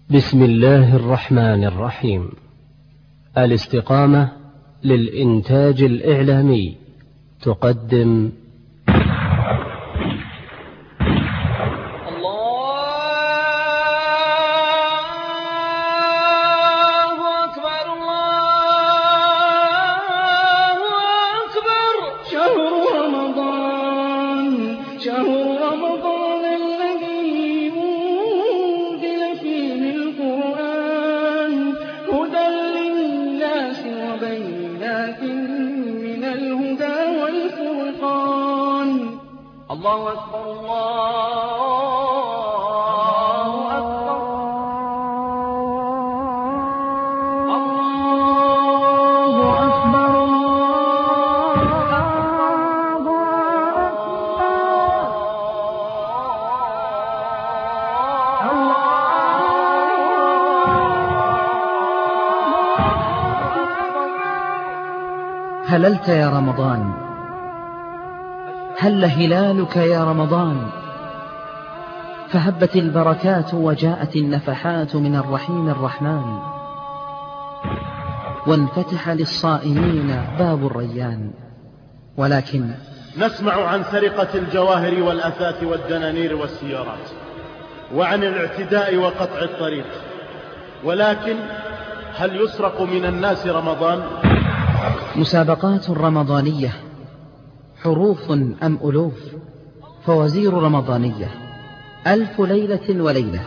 بسم الله الرحمن الرحيم. الاستقامة للإنتاج الإعلامي تقدم الله أكبر الله أكبر الله أكبر هللت يا رمضان، هل هلالك يا رمضان، فهبت البركات وجاءت النفحات من الرحيم الرحمن، وانفتح للصائمين باب الريان. ولكن نسمع عن سرقة الجواهر والأثاث والدنانير والسيارات، وعن الاعتداء وقطع الطريق، ولكن هل يسرق من الناس رمضان؟ مسابقات رمضانية، حروف أم ألوف، فوازير رمضانية، 1000 ليلة وليلة،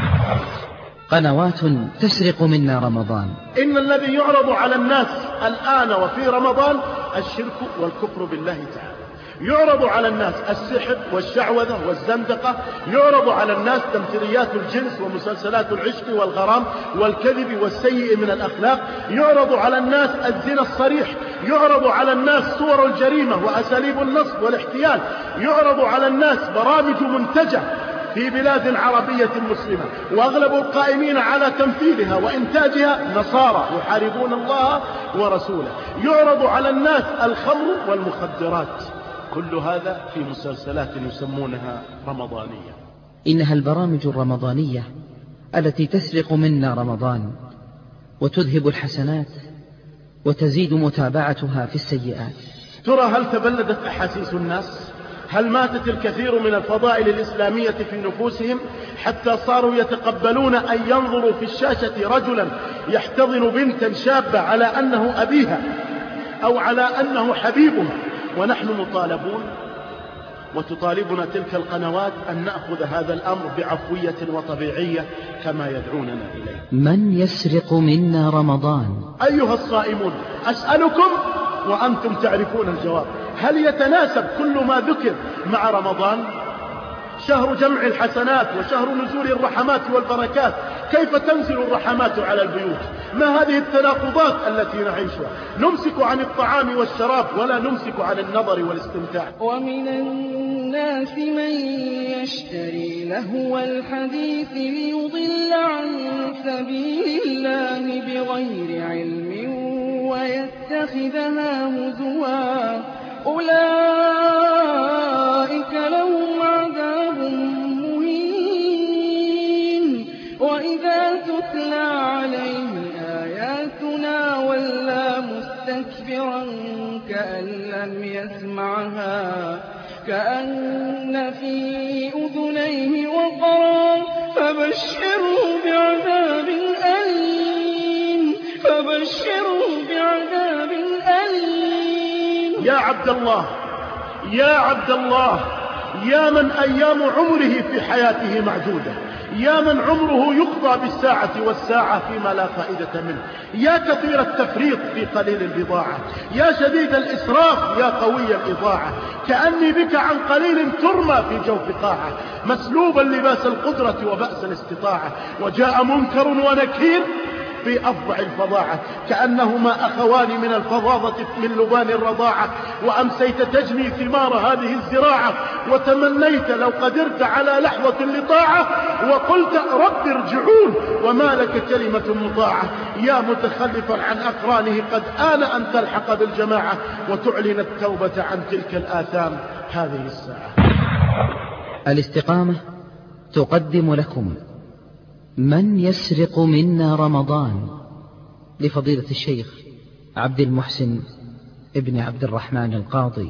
قنوات تسرق منا رمضان. إن الذي يعرض على الناس الآن وفي رمضان الشرك والكفر بالله تعالى، يعرض على الناس السحر والشعوذة والزندقة، يعرض على الناس تمثيليات الجنس ومسلسلات العشق والغرام والكذب والسيء من الأخلاق، يعرض على الناس الزنا الصريح، يعرض على الناس صور الجريمة وأساليب النصب والاحتيال، يعرض على الناس برامج منتجة في بلاد عربية مسلمة، وأغلب القائمين على تمثيلها وإنتاجها نصارى يحاربون الله ورسوله، يعرض على الناس الخمر والمخدرات، كل هذا في مسلسلات يسمونها رمضانية. إنها البرامج الرمضانية التي تسرق منا رمضان وتذهب الحسنات وتزيد متابعتها في السيئات. ترى هل تبلدت أحاسيس الناس؟ هل ماتت الكثير من الفضائل الإسلامية في نفوسهم حتى صاروا يتقبلون أن ينظروا في الشاشة رجلا يحتضن بنتا شابة على أنه أبيها أو على أنه حبيبها، ونحن مطالبون وتطالبنا تلك القنوات أن نأخذ هذا الأمر بعفوية وطبيعية كما يدعوننا إليه. من يسرق منا رمضان؟ أيها الصائمون، أسألكم وأنتم تعرفون الجواب، هل يتناسب كل ما ذكر مع رمضان؟ شهر جمع الحسنات وشهر نزول الرحمات والبركات، كيف تنزل الرحمات على البيوت؟ ما هذه التناقضات التي نعيشها؟ نمسك عن الطعام والشراب ولا نمسك عن النظر والاستمتاع. ومن الناس من يشتري لهو الحديث ليضل عن سبيل الله بغير علم ويتخذها هزوا، أولئك لهم عذاب مهين. وإذا تتلى عليه آياتنا ولى مستكبرا كأن لم يسمعها، كأن في أذنيه وقرا، فبشره بعذاب أليم، فبشره بعذاب أليم. يا عبد الله، يا عبد الله، يا من أيام عمره في حياته معدودة، يا من عمره يقضى بالساعة والساعة فيما لا فائدة منه، يا كثير التفريط في قليل البضاعة، يا شديد الإسراف، يا قوي الإضاعة، كأني بك عن قليل ترمى في جوف قاعة، مسلوبا لباس القدرة وبأس الاستطاعة، وجاء منكر ونكير في أفظع الفظاعة، كأنهما أخوان من الفظاظة من لبان الرضاعة، وأمسيت تجني ثمار هذه الزراعة، وتمنيت لو قدرت على لحظة لطاعة، وقلت رب ارجعون، وما لك كلمة مطاعة. يا متخلفا عن أقرانه، قد آن أن تلحق بالجماعة وتعلن التوبة عن تلك الآثام هذه الساعة. الاستقامة تقدم لكم من يسرق منا رمضان؟ لفضيلة الشيخ عبد المحسن ابن عبد الرحمن القاضي.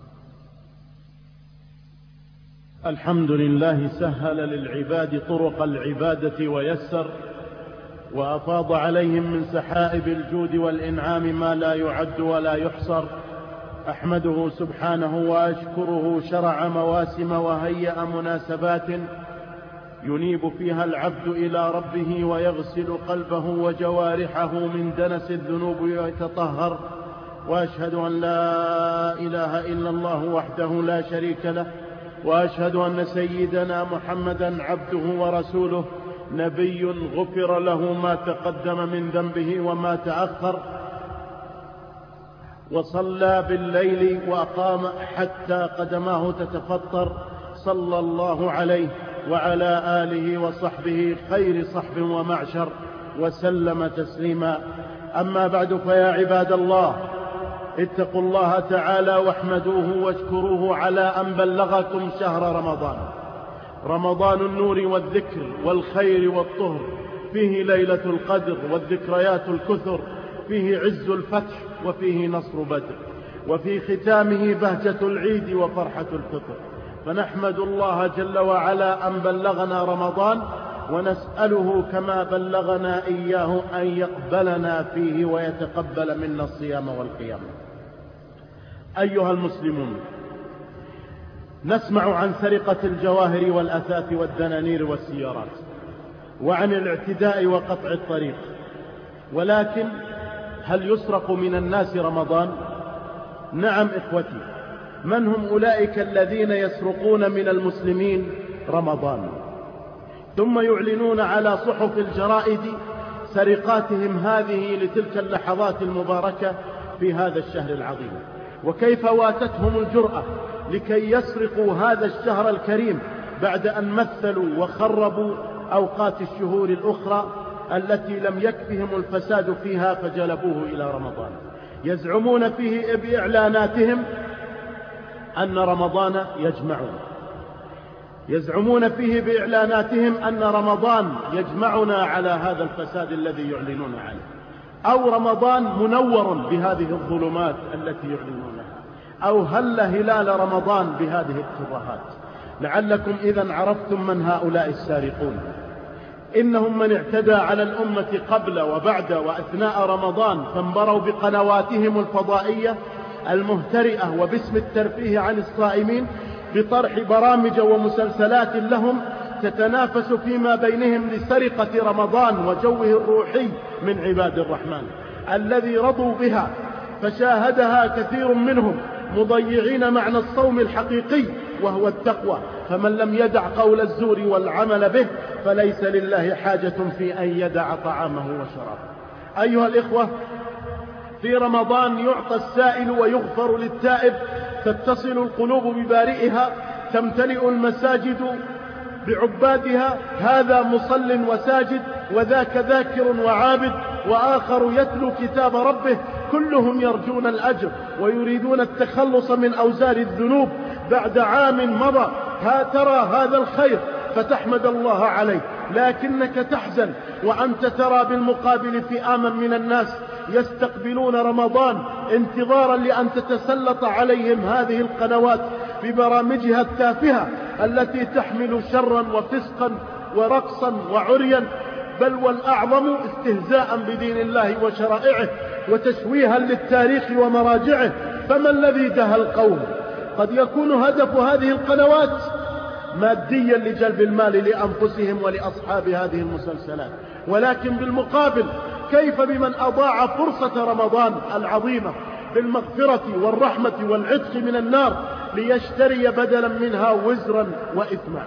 الحمد لله سهل للعباد طرق العبادة ويسر، وأفاض عليهم من سحائب الجود والإنعام ما لا يعد ولا يحصر. أحمده سبحانه وأشكره، شرع مواسم وهيأ مناسبات ينيب فيها العبد إلى ربه ويغسل قلبه وجوارحه من دنس الذنوب ويتطهر. وأشهد أن لا إله إلا الله وحده لا شريك له، وأشهد أن سيدنا محمدا عبده ورسوله، نبي غفر له ما تقدم من ذنبه وما تأخر، وصلى بالليل وأقام حتى قدماه تتفطر، صلى الله عليه وعلى آله وصحبه خير صحب ومعشر، وسلم تسليما. أما بعد، فيا عباد الله، اتقوا الله تعالى واحمدوه واشكروه على أن بلغكم شهر رمضان، رمضان النور والذكر والخير والطهر، فيه ليلة القدر والذكريات الكثر، فيه عز الفتح وفيه نصر بدر، وفي ختامه بهجة العيد وفرحة الفطر. فنحمد الله جل وعلا أن بلغنا رمضان، ونسأله كما بلغنا إياه أن يقبلنا فيه ويتقبل منا الصيام والقيام. أيها المسلمون، نسمع عن سرقة الجواهر والأثاث والدنانير والسيارات، وعن الاعتداء وقطع الطريق، ولكن هل يسرق من الناس رمضان؟ نعم إخوتي. من هم أولئك الذين يسرقون من المسلمين رمضان، ثم يعلنون على صحف الجرائد سرقاتهم هذه لتلك اللحظات المباركة في هذا الشهر العظيم؟ وكيف واتتهم الجرأة لكي يسرقوا هذا الشهر الكريم بعد أن مثلوا وخربوا أوقات الشهور الأخرى التي لم يكفهم الفساد فيها فجلبوه إلى رمضان. يزعمون فيه بإعلاناتهم أن رمضان يجمعنا، يزعمون فيه بإعلاناتهم أن رمضان يجمعنا على هذا الفساد الذي يعلنون عنه، أو رمضان منور بهذه الظلمات التي يعلنونها، أو هل هلال رمضان بهذه الترهات. لعلكم إذن عرفتم من هؤلاء السارقون. إنهم من اعتدى على الأمة قبل وبعد وأثناء رمضان، فانبروا بقنواتهم الفضائية المهترئة وباسم الترفيه عن الصائمين بطرح برامج ومسلسلات لهم تتنافس فيما بينهم لسرقة رمضان وجوه الروحي من عباد الرحمن الذي رضوا بها، فشاهدها كثير منهم مضيعين معنى الصوم الحقيقي وهو التقوى. فمن لم يدع قول الزور والعمل به فليس لله حاجة في أن يدع طعامه وشرابه. أيها الإخوة، في رمضان يعطى السائل ويغفر للتائب، تتصل القلوب ببارئها، تمتلئ المساجد بعبادها، هذا مصل وساجد، وذاك ذاكر وعابد، وآخر يتلو كتاب ربه، كلهم يرجون الأجر ويريدون التخلص من أوزار الذنوب بعد عام مضى. ترى هذا الخير فتحمد الله عليه، لكنك تحزن وأنت ترى بالمقابل فئاما من الناس يستقبلون رمضان انتظارا لأن تتسلط عليهم هذه القنوات ببرامجها التافهة التي تحمل شرا وفسقا ورقصا وعريا، بل والأعظم استهزاء بدين الله وشرائعه وتشويها للتاريخ ومراجعه. فما الذي دهى القوم؟ قد يكون هدف هذه القنوات ماديا لجلب المال لأنفسهم ولأصحاب هذه المسلسلات، ولكن بالمقابل كيف بمن أضاع فرصة رمضان العظيمة بالمغفرة والرحمة والعتق من النار ليشتري بدلا منها وزرا وإثما؟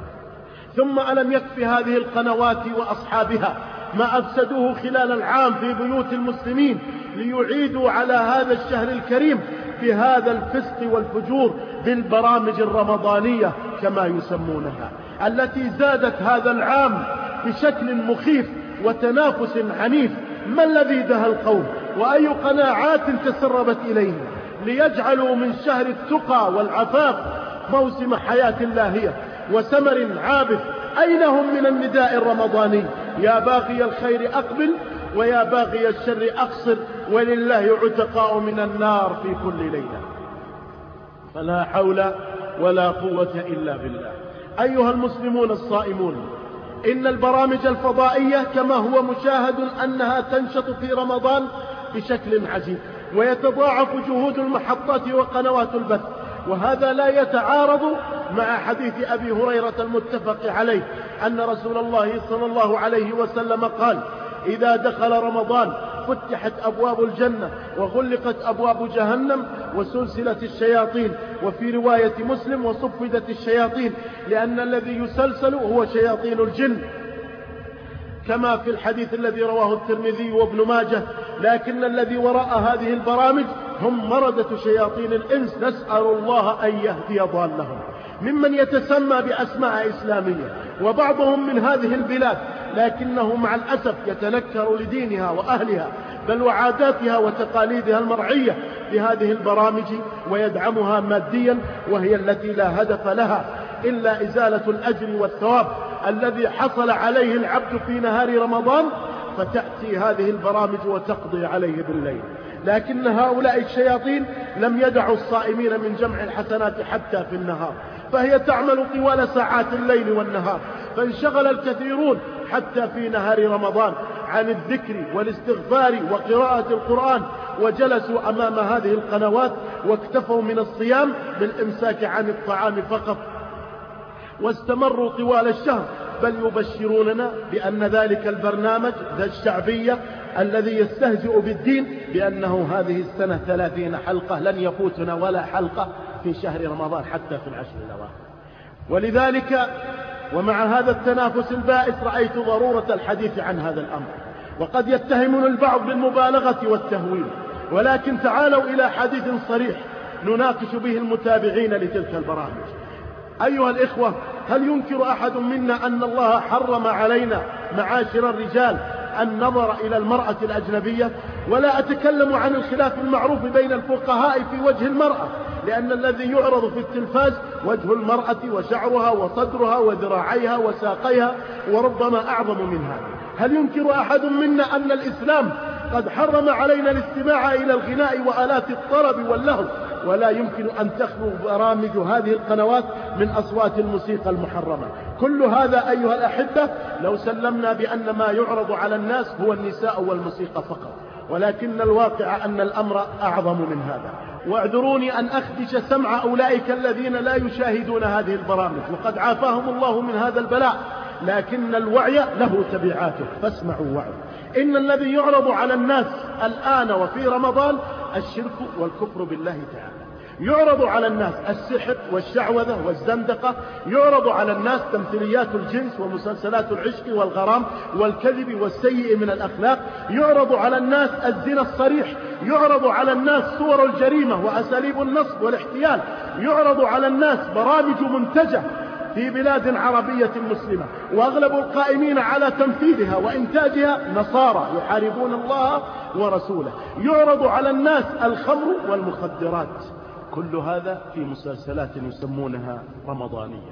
ثم ألم يكف هذه القنوات وأصحابها ما أفسدوه خلال العام في بيوت المسلمين ليعيدوا على هذا الشهر الكريم في هذا الفسق والفجور بالبرامج الرمضانية كما يسمونها، التي زادت هذا العام بشكل مخيف وتنافس عنيف. ما الذي دهى القوم؟ وأي قناعات تسربت إليهم ليجعلوا من شهر التقى والعفاف موسم حياة لاهية؟ وثمر عابث. أين هم من النداء الرمضاني؟ يا باغي الخير أقبل ويا باغي الشر أقصر، ولله عتقاء من النار في كل ليلة. فلا حول ولا قوة إلا بالله. أيها المسلمون الصائمون، إن البرامج الفضائية كما هو مشاهد أنها تنشط في رمضان بشكل عجيب، ويتضاعف جهود المحطات وقنوات البث، وهذا لا يتعارض مع حديث أبي هريرة المتفق عليه أن رسول الله صلى الله عليه وسلم قال: إذا دخل رمضان فتحت أبواب الجنة وغلقت أبواب جهنم وسلسلت الشياطين، وفي رواية مسلم: وصفدت الشياطين، لأن الذي يسلسل هو شياطين الجن، كما في الحديث الذي رواه الترمذي وابن ماجه. لكن الذي وراء هذه البرامج هم مردة شياطين الإنس، نسأل الله أن يهدي ضالهم، ممن يتسمى بأسماء إسلامية، وبعضهم من هذه البلاد، لكنه مع الأسف يتنكر لدينها وأهلها بل وعاداتها وتقاليدها المرعية بهذه البرامج ويدعمها ماديا، وهي التي لا هدف لها إلا إزالة الأجر والثواب الذي حصل عليه العبد في نهار رمضان، فتأتي هذه البرامج وتقضي عليه بالليل. لكن هؤلاء الشياطين لم يدعوا الصائمين من جمع الحسنات حتى في النهار، فهي تعمل طوال ساعات الليل والنهار، فانشغل الكثيرون حتى في نهار رمضان عن الذكر والاستغفار وقراءة القرآن، وجلسوا أمام هذه القنوات واكتفوا من الصيام بالإمساك عن الطعام فقط، واستمروا طوال الشهر، بل يبشروننا بأن ذلك البرنامج ذا الشعبية الذي يستهزئ بالدين بأنه هذه السنة 30 حلقة لن يفوتنا ولا حلقة في شهر رمضان حتى في العشر الأواخر. ولذلك ومع هذا التنافس البائس رأيت ضرورة الحديث عن هذا الأمر، وقد يتهمنا البعض بالمبالغة والتهويل، ولكن تعالوا إلى حديث صريح نناقش به المتابعين لتلك البرامج. أيها الإخوة، هل ينكر أحد منا أن الله حرم علينا معاشر الرجال النظر إلى المرأة الأجنبية؟ ولا أتكلم عن الخلاف المعروف بين الفقهاء في وجه المرأة، لأن الذي يعرض في التلفاز وجه المرأة وشعرها وصدرها وذراعيها وساقيها، وربما أعظم من هذا. هل ينكر أحد منا أن الإسلام قد حرم علينا الاستماع إلى الغناء وآلات الطرب واللهو؟ ولا يمكن أن تخلو برامج هذه القنوات من أصوات الموسيقى المحرمة. كل هذا أيها الأحبة لو سلمنا بأن ما يعرض على الناس هو النساء والموسيقى فقط، ولكن الواقع أن الأمر أعظم من هذا. واعذروني أن أخدش سمع أولئك الذين لا يشاهدون هذه البرامج، وقد عافاهم الله من هذا البلاء، لكن الوعي له تبعاته، فاسمعوا وعوا. إن الذي يعرض على الناس الآن وفي رمضان الشرك والكفر بالله تعالى، يعرض على الناس السحر والشعوذة والزندقة، يعرض على الناس تمثيليات الجنس ومسلسلات العشق والغرام والكذب والسيء من الأخلاق، يعرض على الناس الزنا الصريح، يعرض على الناس صور الجريمة وأساليب النصب والاحتيال، يعرض على الناس برامج منتجة في بلاد عربية مسلمة، وأغلب القائمين على تنفيذها وإنتاجها نصارى يحاربون الله ورسوله، يعرض على الناس الخمر والمخدرات، كل هذا في مسلسلات يسمونها رمضانية.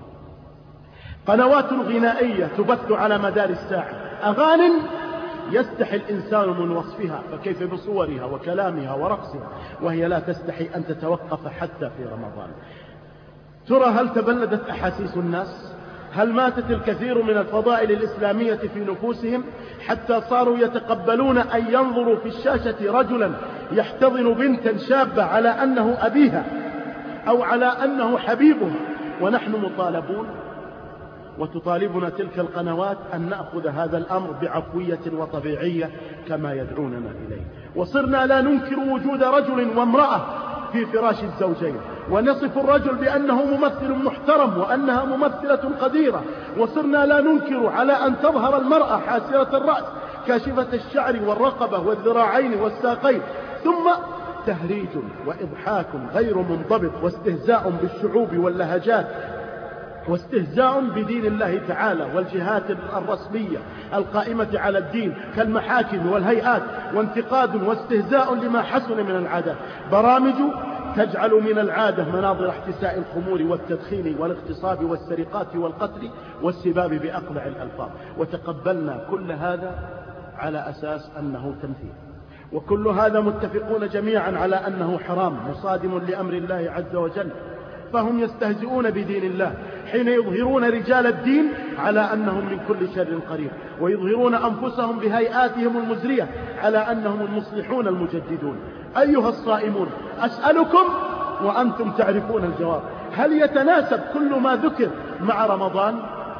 قنوات غنائية تبث على مدار الساعة، أغاني يستحي الإنسان من وصفها، فكيف بصورها وكلامها ورقصها، وهي لا تستحي أن تتوقف حتى في رمضان. ترى هل تبلدت أحاسيس الناس؟ هل ماتت الكثير من الفضائل الإسلامية في نفوسهم حتى صاروا يتقبلون أن ينظروا في الشاشة رجلا يحتضن بنتا شابة على أنه أبيها أو على أنه حبيبها؟ ونحن مطالبون وتطالبنا تلك القنوات أن نأخذ هذا الأمر بعفوية وطبيعية كما يدعوننا إليه. وصرنا لا ننكر وجود رجل وامرأة في فراش الزوجين، ونصف الرجل بأنه ممثل محترم وأنها ممثلة قديرة، وصرنا لا ننكر على أن تظهر المرأة حاسرة الرأس كاشفة الشعر والرقبة والذراعين والساقين، ثم تهريج وإضحاك غير منضبط واستهزاء بالشعوب واللهجات واستهزاء بدين الله تعالى والجهات الرسمية القائمة على الدين كالمحاكم والهيئات، وانتقاد واستهزاء لما حسن من العادات. برامج تجعل من العادة مناظر احتساء الخمور والتدخين والاغتصاب والسرقات والقتل والسباب بأقبح الألفاظ، وتقبلنا كل هذا على أساس أنه تمثيل، وكل هذا متفقون جميعا على أنه حرام مصادم لأمر الله عز وجل. فهم يستهزئون بدين الله حين يظهرون رجال الدين على أنهم من كل شر قريب، ويظهرون أنفسهم بهيئاتهم المزرية على أنهم المصلحون المجددون. أيها الصائمون، أسألكم وأنتم تعرفون الجواب، هل يتناسب كل ما ذكر مع رمضان؟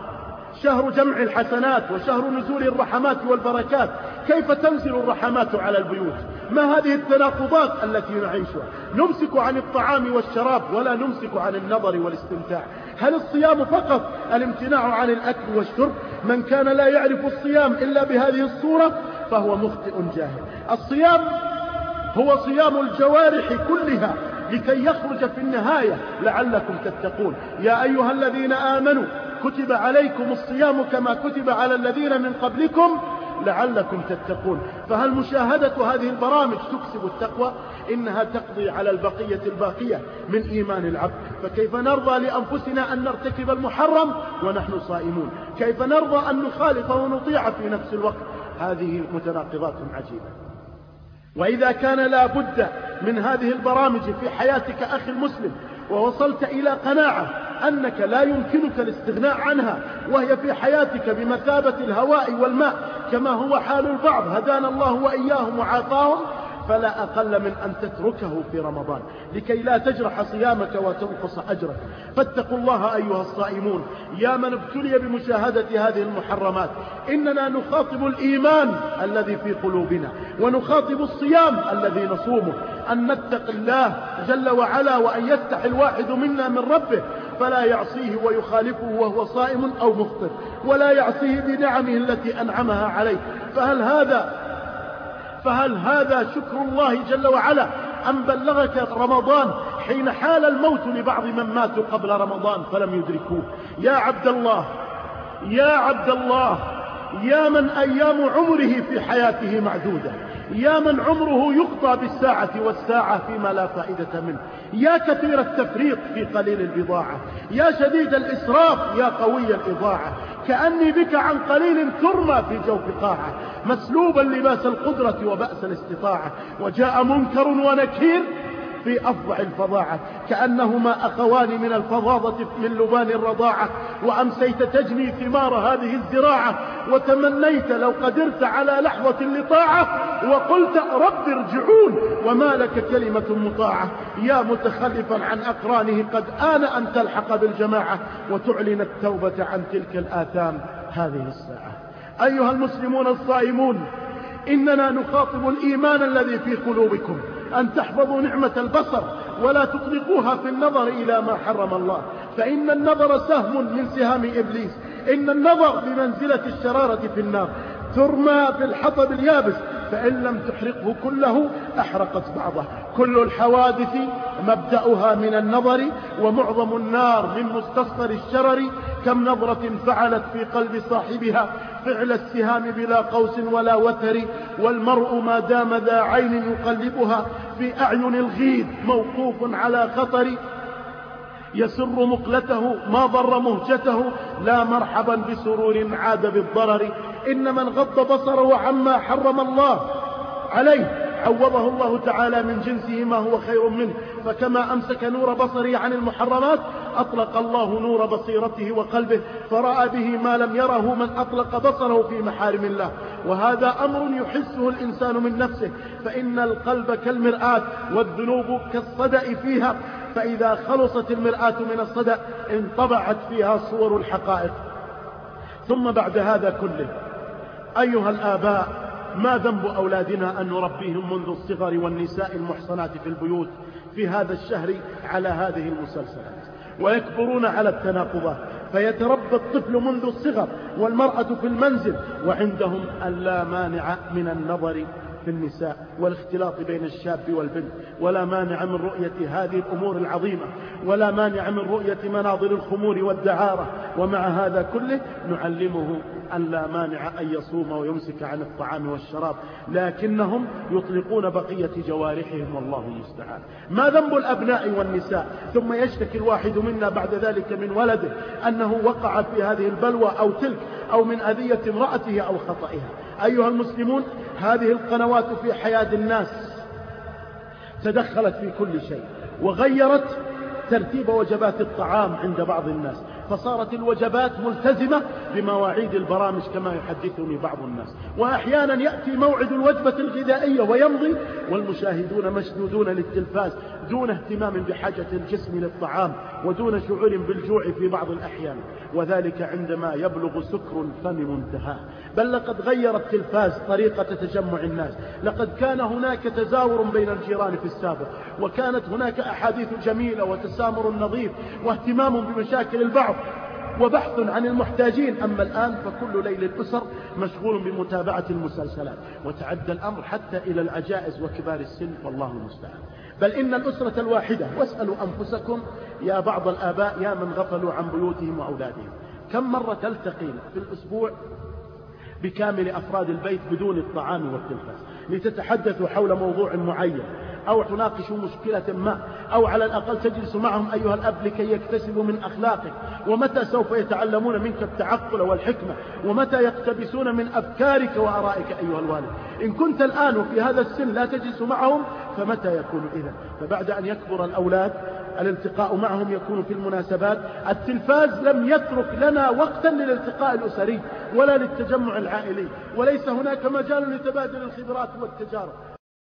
شهر جمع الحسنات وشهر نزول الرحمات والبركات، كيف تنزل الرحمات على البيوت؟ ما هذه التناقضات التي نعيشها؟ نمسك عن الطعام والشراب ولا نمسك عن النظر والاستمتاع. هل الصيام فقط الامتناع عن الأكل والشرب؟ من كان لا يعرف الصيام إلا بهذه الصورة فهو مخطئ جاهل. الصيام هو صيام الجوارح كلها لكي يخرج في النهاية لعلكم تتقون. يا أيها الذين آمنوا كتب عليكم الصيام كما كتب على الذين من قبلكم لعلكم تتقون. فهل مشاهدة هذه البرامج تكسب التقوى؟ إنها تقضي على البقية الباقية من إيمان العبد. فكيف نرضى لأنفسنا أن نرتكب المحرم ونحن صائمون؟ كيف نرضى أن نخالف ونطيع في نفس الوقت؟ هذه متناقضات عجيبة. وإذا كان لا بد من هذه البرامج في حياتك أخي المسلم، ووصلت إلى قناعة أنك لا يمكنك الاستغناء عنها، وهي في حياتك بمثابة الهواء والماء كما هو حال البعض هدانا الله وإياهم وعافاهم، فلا أقل من أن تتركه في رمضان لكي لا تجرح صيامك وتنقص أجرك. فاتقوا الله أيها الصائمون يا من ابتلي بمشاهدة هذه المحرمات. إننا نخاطب الإيمان الذي في قلوبنا، ونخاطب الصيام الذي نصومه، أن نتق الله جل وعلا، وأن يستحي الواحد منا من ربه فلا يعصيه ويخالفه وهو صائم أو مفطر، ولا يعصيه بنعمه التي أنعمها عليه. فهل هذا شكر الله جل وعلا أن بلغك رمضان حين حال الموت لبعض من ماتوا قبل رمضان فلم يدركوه؟ يا عبد الله، يا عبد الله، يا من أيام عمره في حياته معدودة، يا من عمره يقضى بالساعة والساعة فيما لا فائدة منه، يا كثير التفريط في قليل البضاعة، يا شديد الإسراف، يا قوي الإضاعة، كأني بك عن قليل ترمى في جوف قاعة، مسلوبا لباس القدرة وبأس الاستطاعة، وجاء منكر ونكير في أفضع الفظاعة، كأنهما أخوان من الفظاظة من لبان الرضاعة، وأمسيت تجني ثمار هذه الزراعة، وتمنيت لو قدرت على لحظة لطاعة، وقلت رب ارجعون، وما لك كلمة مطاعة. يا متخلفا عن أقرانه قد آن أن تلحق بالجماعة، وتعلن التوبة عن تلك الآثام هذه الساعة. أيها المسلمون الصائمون، إننا نخاطب الإيمان الذي في قلوبكم أن تحفظوا نعمة البصر ولا تطلقوها في النظر إلى ما حرم الله، فإن النظر سهم من سهام إبليس، إن النظر بمنزلة الشرارة في النار، ترمى في الحطب اليابس، فإن لم تحرقه كله أحرقت بعضه. كل الحوادث مبدأها من النظر، ومعظم النار من مستصغر الشرر. كم نظرة فعلت في قلب صاحبها فعل السهام بلا قوس ولا وتر، والمرء ما دام ذا عين يقلبها في أعين الغيد موقوف على خطر. يسر مقلته ما ضر مهجته، لا مرحبا بسرور عاد بالضرر. إن من غض بصره عما حرم الله عليه عوضه الله تعالى من جنسه ما هو خير منه، فكما أمسك نور بصره عن المحرمات أطلق الله نور بصيرته وقلبه، فرأى به ما لم يره من أطلق بصره في محارم الله. وهذا أمر يحسه الإنسان من نفسه، فإن القلب كالمرآة والذنوب كالصدأ فيها، فإذا خلصت المرآة من الصدأ انطبعت فيها صور الحقائق. ثم بعد هذا كله أيها الآباء، ما ذنب أولادنا أن نربيهم منذ الصغر والنساء المحصنات في البيوت في هذا الشهر على هذه المسلسلات، ويكبرون على التناقضات، فيتربى الطفل منذ الصغر والمرأة في المنزل، وعندهم اللا مانع من النظر في النساء والاختلاط بين الشاب والبنت، ولا مانع من رؤية هذه الأمور العظيمة، ولا مانع من رؤية مناظر الخمور والدعارة. ومع هذا كله نعلمه أن لا مانع أن يصوم ويمسك عن الطعام والشراب، لكنهم يطلقون بقية جوارحهم والله المستعان. ما ذنب الأبناء والنساء ثم يشتكي الواحد منا بعد ذلك من ولده أنه وقع في هذه البلوى أو تلك، أو من أذية امرأته أو خطئها؟ أيها المسلمون، هذه القنوات في حياة الناس تدخلت في كل شيء، وغيرت ترتيب وجبات الطعام عند بعض الناس، فصارت الوجبات ملتزمة بمواعيد البرامج كما يحدثني بعض الناس، وأحيانا يأتي موعد الوجبة الغذائية ويمضي والمشاهدون مشدودون للتلفاز دون اهتمام بحاجة الجسم للطعام ودون شعور بالجوع في بعض الأحيان، وذلك عندما يبلغ سكر الفم منتهاه. بل لقد غير التلفاز طريقة تجمع الناس. لقد كان هناك تزاور بين الجيران في السابق، وكانت هناك أحاديث جميلة وتسامر نظيف واهتمام بمشاكل البعض وبحث عن المحتاجين. أما الآن فكل ليل الأسر مشغول بمتابعة المسلسلات، وتعدى الأمر حتى إلى العجائز وكبار السن والله المستعان. بل إن الأسرة الواحدة، واسألوا أنفسكم يا بعض الآباء يا من غفلوا عن بيوتهم وأولادهم، كم مرة تلتقين في الأسبوع بكامل أفراد البيت بدون الطعام والتلفاز لتتحدثوا حول موضوع معين، أو تناقشوا مشكلة ما، أو على الأقل تجلس معهم أيها الأب لكي يكتسبوا من أخلاقك؟ ومتى سوف يتعلمون منك التعقل والحكمة؟ ومتى يقتبسون من أفكارك وآرائك أيها الوالد؟ إن كنت الآن في هذا السن لا تجلس معهم فمتى يكون إذن؟ فبعد أن يكبر الأولاد الالتقاء معهم يكون في المناسبات. التلفاز لم يترك لنا وقتا للالتقاء الأسري ولا للتجمع العائلي، وليس هناك مجال لتبادل الخبرات والتجارب.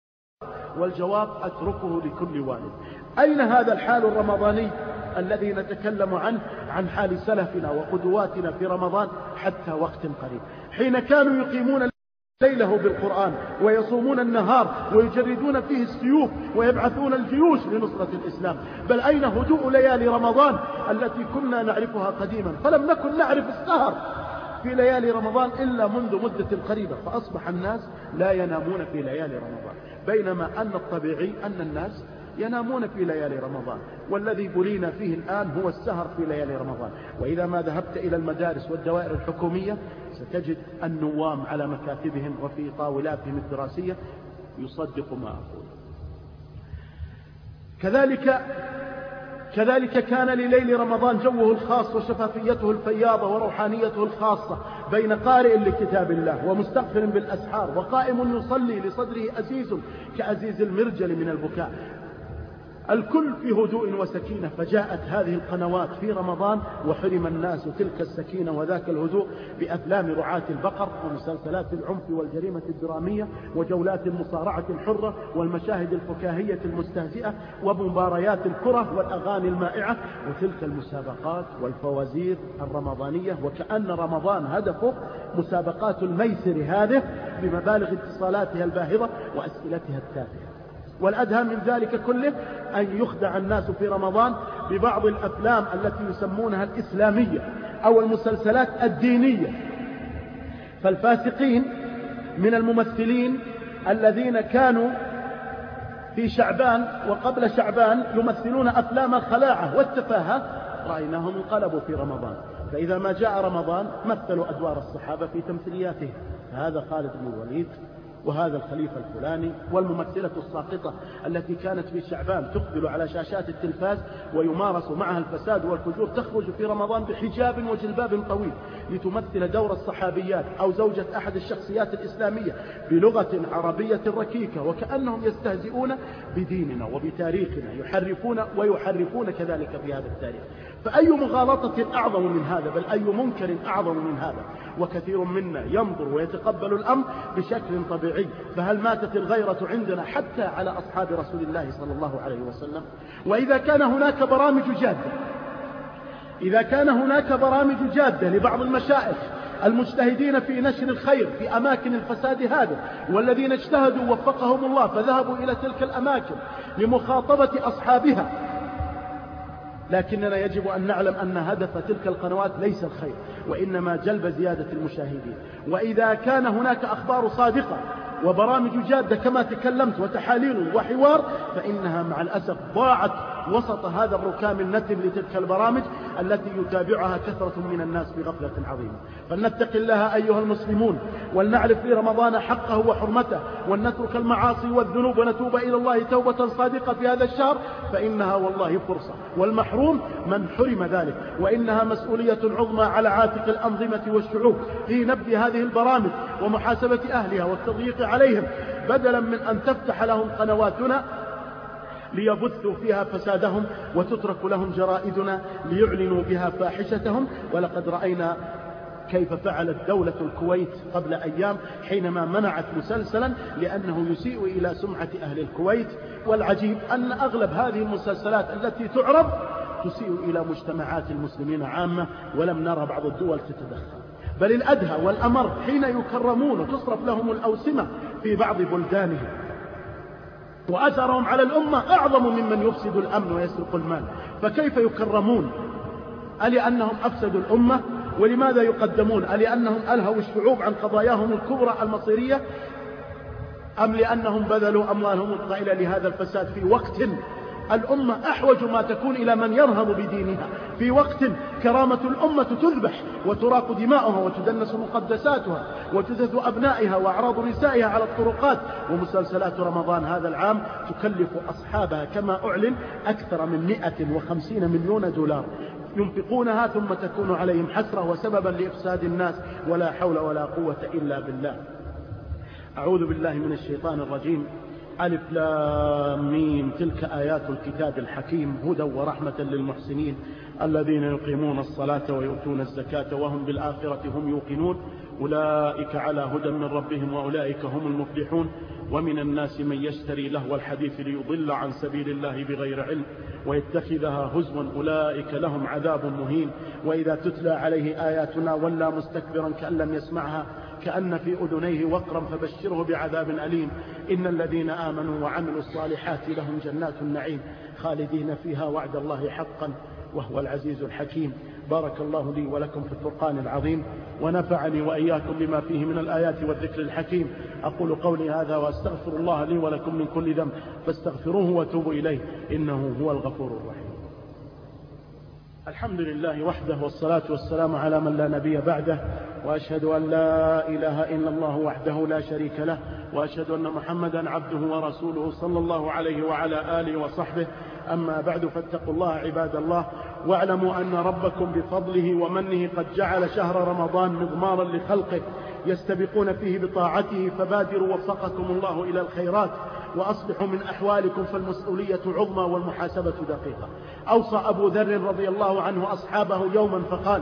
والجواب أتركه لكل والد. أين هذا الحال الرمضاني الذي نتكلم عنه، عن حال سلفنا وقدواتنا في رمضان حتى وقت قريب، حين كانوا يقيمون ليله بالقرآن ويصومون النهار ويجردون فيه السيوف ويبعثون الجيوش لنصرة الإسلام؟ بل أين هدوء ليالي رمضان التي كنا نعرفها قديما؟ فلم نكن نعرف السهر في ليالي رمضان إلا منذ مدة قريبة، فأصبح الناس لا ينامون في ليالي رمضان، بينما أن الطبيعي أن الناس ينامون في ليالي رمضان. والذي بلينا فيه الآن هو السهر في ليالي رمضان. وإذا ما ذهبت إلى المدارس والدوائر الحكومية ستجد النوام على مكاتبهم وفي طاولاتهم الدراسية يصدق ما أقول. كذلك كان لليل رمضان جوه الخاص وشفافيته الفياضة وروحانيته الخاصة، بين قارئ لكتاب الله ومستغفر بالأسحار وقائم يصلي لصدره أزيز كأزيز المرجل من البكاء، الكل في هدوء وسكينة. فجاءت هذه القنوات في رمضان وحرم الناس تلك السكينة وذاك الهدوء بأفلام رعاة البقر ومسلسلات العنف والجريمة الدرامية وجولات المصارعة الحرة والمشاهد الفكاهية المستهزئة ومباريات الكرة والأغاني المائعة وتلك المسابقات والفوازير الرمضانية. وكأن رمضان هدفه مسابقات الميسر هذه بمبالغ اتصالاتها الباهظة وأسئلتها التافهة. والأدهى من ذلك كله أن يخدع الناس في رمضان ببعض الأفلام التي يسمونها الإسلامية أو المسلسلات الدينية. فالفاسقين من الممثلين الذين كانوا في شعبان وقبل شعبان يمثلون أفلام الخلاعة والتفاهة رأيناهم انقلبوا في رمضان. فإذا ما جاء رمضان مثلوا أدوار الصحابة في تمثيلياته، هذا خالد بن الوليد وهذا الخليفة الفلاني، والممثلة الساقطة التي كانت في شعبان تقبل على شاشات التلفاز ويمارس معها الفساد والفجور تخرج في رمضان بحجاب وجلباب طويل لتمثل دور الصحابيات أو زوجة أحد الشخصيات الإسلامية بلغة عربية ركيكة، وكأنهم يستهزئون بديننا وبتاريخنا، يحرفون كذلك في هذا التاريخ. فأي مغالطة أعظم من هذا، بل أي منكر أعظم من هذا. وكثير منا ينظر ويتقبل الأمر بشكل طبيعي. فهل ماتت الغيرة عندنا حتى على أصحاب رسول الله صلى الله عليه وسلم؟ وإذا كان هناك برامج جادة لبعض المشائخ المجتهدين في نشر الخير في أماكن الفساد هذا، والذين اجتهدوا وفقهم الله فذهبوا إلى تلك الأماكن لمخاطبة أصحابها، لكننا يجب أن نعلم أن هدف تلك القنوات ليس الخير وإنما جلب زيادة المشاهدين. وإذا كان هناك أخبار صادقة وبرامج جادة كما تكلمت وتحاليل وحوار، فإنها مع الأسف ضاعت وسط هذا الركام النتن لتلك البرامج التي يتابعها كثرة من الناس بغفلة عظيمة. فلنتق الله أيها المسلمون، ولنعرف في رمضان حقه وحرمته، ولنترك المعاصي والذنوب ونتوب إلى الله توبة صادقة في هذا الشهر، فإنها والله فرصة، والمحروم من حرم ذلك، وإنها مسؤولية عظمى على عاتق الأنظمة والشعوب في نبذ هذه البرامج ومحاسبة أهلها والتضييق عليهم، بدلا من أن تفتح لهم قنواتنا ليبثوا فيها فسادهم وتترك لهم جرائدنا ليعلنوا بها فاحشتهم. ولقد رأينا كيف فعلت دولة الكويت قبل أيام حينما منعت مسلسلا لأنه يسيء إلى سمعة أهل الكويت. والعجيب أن أغلب هذه المسلسلات التي تعرض تسيء إلى مجتمعات المسلمين عامة، ولم نرى بعض الدول تتدخل. بل الأدهى والأمر حين يكرمون وتصرف لهم الأوسمة في بعض بلدانهم، وأثرهم على الأمة أعظم ممن يفسد الأمن ويسرق المال، فكيف يكرمون؟ ألأنهم أفسدوا الأمة؟ ولماذا يقدمون؟ ألأنهم ألهوا الشعوب عن قضاياهم الكبرى المصيرية؟ أم لأنهم بذلوا أموالهم الطائلة لهذا الفساد في وقت الأمة أحوج ما تكون إلى من يرهب بدينها، في وقت كرامة الأمة تذبح وتراق دماؤها وتدنس مقدساتها وتثث أبنائها وأعراض نسائها على الطرقات؟ ومسلسلات رمضان هذا العام تكلف أصحابها كما أعلن أكثر من 150 مليون دولار ينفقونها، ثم تكون عليهم حسرة وسببا لإفساد الناس، ولا حول ولا قوة إلا بالله. أعوذ بالله من الشيطان الرجيم. ألف لام ميم، تلك آيات الكتاب الحكيم، هدى ورحمة للمحسنين الذين يقيمون الصلاة ويؤتون الزكاة وهم بالآخرة هم يوقنون، أولئك على هدى من ربهم وأولئك هم المفلحون. ومن الناس من يشتري لهو الحديث ليضل عن سبيل الله بغير علم ويتخذها هزوا، أولئك لهم عذاب مهين. وإذا تتلى عليه آياتنا ولى مستكبرا كأن لم يسمعها كأن في أذنيه وقرا فبشره بعذاب أليم. إن الذين آمنوا وعملوا الصالحات لهم جنات النعيم خالدين فيها وعد الله حقا وهو العزيز الحكيم. بارك الله لي ولكم في الفرقان العظيم، ونفعني وإياكم بما فيه من الآيات والذكر الحكيم. أقول قولي هذا وأستغفر الله لي ولكم من كل ذنب فاستغفروه وتوبوا إليه إنه هو الغفور الرحيم. الحمد لله وحده، والصلاة والسلام على من لا نبي بعده، وأشهد أن لا إله إلا الله وحده لا شريك له، وأشهد أن محمدا عبده ورسوله صلى الله عليه وعلى آله وصحبه. أما بعد، فاتقوا الله عباد الله، واعلموا أن ربكم بفضله ومنه قد جعل شهر رمضان مضمارا لخلقه يستبقون فيه بطاعته، فبادروا وفقكم الله إلى الخيرات وأصلحوا من أحوالكم، فالمسؤولية عظمى والمحاسبة دقيقة. أوصى أبو ذر رضي الله عنه أصحابه يوما فقال: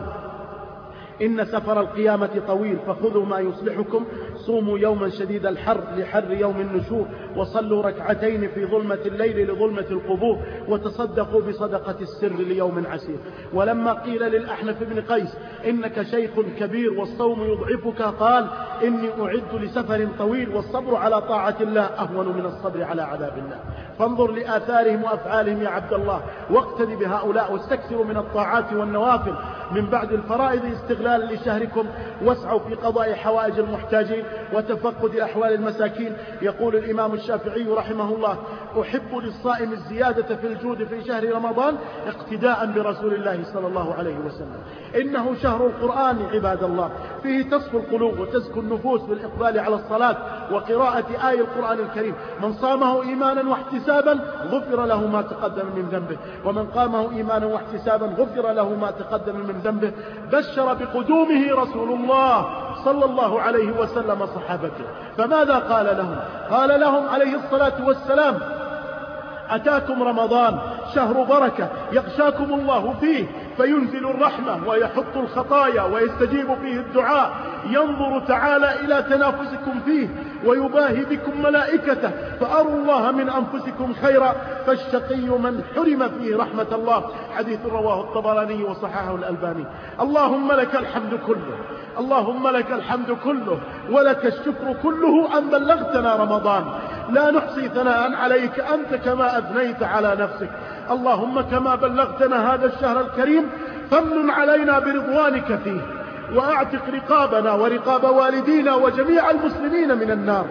إن سفر القيامة طويل، فخذوا ما يصلحكم، صوموا يوما شديد الحر لحر يوم النشور، وصلوا ركعتين في ظلمة الليل لظلمة القبور، وتصدقوا بصدقة السر ليوم عسير. ولما قيل للأحنف بن قيس: إنك شيخ كبير والصوم يضعفك، قال: إني أعد لسفر طويل، والصبر على طاعة الله أهون من الصبر على عذاب الله. فانظر لآثارهم وأفعالهم يا عبد الله، واقتد بهؤلاء، واستكثروا من الطاعات والنوافل من بعد الفرائض استغلالا لشهركم، واسعوا في قضاء حوائج المحتاجين وتفقد أحوال المساكين. يقول الإمام الشافعي رحمه الله: أحب للصائم الزيادة في الجود في شهر رمضان اقتداء برسول الله صلى الله عليه وسلم. إنه شهر القرآن عباد الله، فيه تصفو القلوب وتزكو النفوس بالإقبال على الصلاة وقراءة آي القرآن الكريم. من صامه إيمانا واحتسابا غفر له ما تقدم من ذنبه، ومن قامه إيمانا واحتسابا غفر له ما تقدم من ذنبه. بشر بقدومه رسول الله صلى الله عليه وسلم صحابته، فماذا قال لهم؟ قال لهم عليه الصلاة والسلام: أتاكم رمضان شهر بركة يغشاكم الله فيه فينزل الرحمة ويحط الخطايا ويستجيب فيه الدعاء، ينظر تعالى إلى تنافسكم فيه ويباهي بكم ملائكته، فأروا الله من أنفسكم خيرا، فالشقي من حرم فيه رحمة الله. حديث رواه الطبراني وصححه الألباني. اللهم لك الحمد كله، اللهم لك الحمد كله، ولك الشكر كله أن بلغتنا رمضان، لا نحصي ثناء عليك أنت كما أثنيت على نفسك. اللهم كما بلغتنا هذا الشهر الكريم فمن علينا برضوانك فيه، وأعتق رقابنا ورقاب والدينا وجميع المسلمين من النار.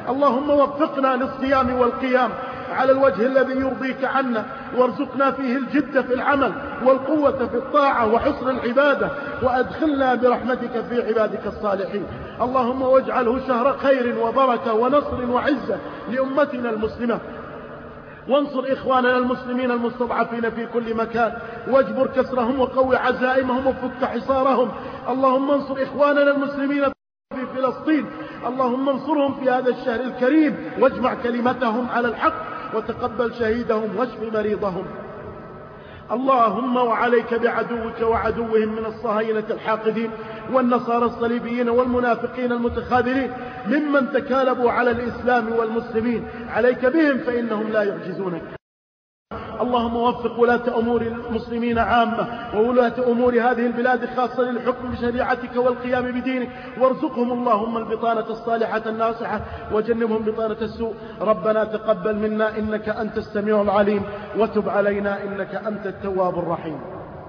اللهم وفقنا للصيام والقيام على الوجه الذي يرضيك عنا، وارزقنا فيه الجد في العمل والقوة في الطاعة وحسن العبادة، وأدخلنا برحمتك في عبادك الصالحين. اللهم واجعله شهر خير وبركة ونصر وعزة لأمتنا المسلمة، وانصر إخواننا المسلمين المستضعفين في كل مكان، واجبر كسرهم وقوي عزائمهم وفك حصارهم. اللهم انصر إخواننا المسلمين في فلسطين، اللهم انصرهم في هذا الشهر الكريم، واجمع كلمتهم على الحق، وتقبل شهيدهم واشف مريضهم. اللهم وعليك بعدوك وعدوهم من الصهاينة الحاقدين والنصارى الصليبيين والمنافقين المتخاذلين ممن تكالبوا على الإسلام والمسلمين، عليك بهم فإنهم لا يعجزونك. اللهم وفق ولاة أمور المسلمين عامة وولاة أمور هذه البلاد خاصة للحكم بشريعتك والقيام بدينك، وارزقهم اللهم البطانة الصالحة الناصحة، وجنبهم بطانة السوء. ربنا تقبل منا إنك أنت السميع العليم، وتب علينا إنك أنت التواب الرحيم.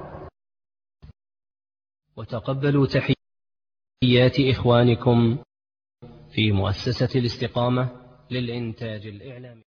وتقبلوا تحيات إخوانكم في مؤسسة الاستقامة للإنتاج الإعلامي.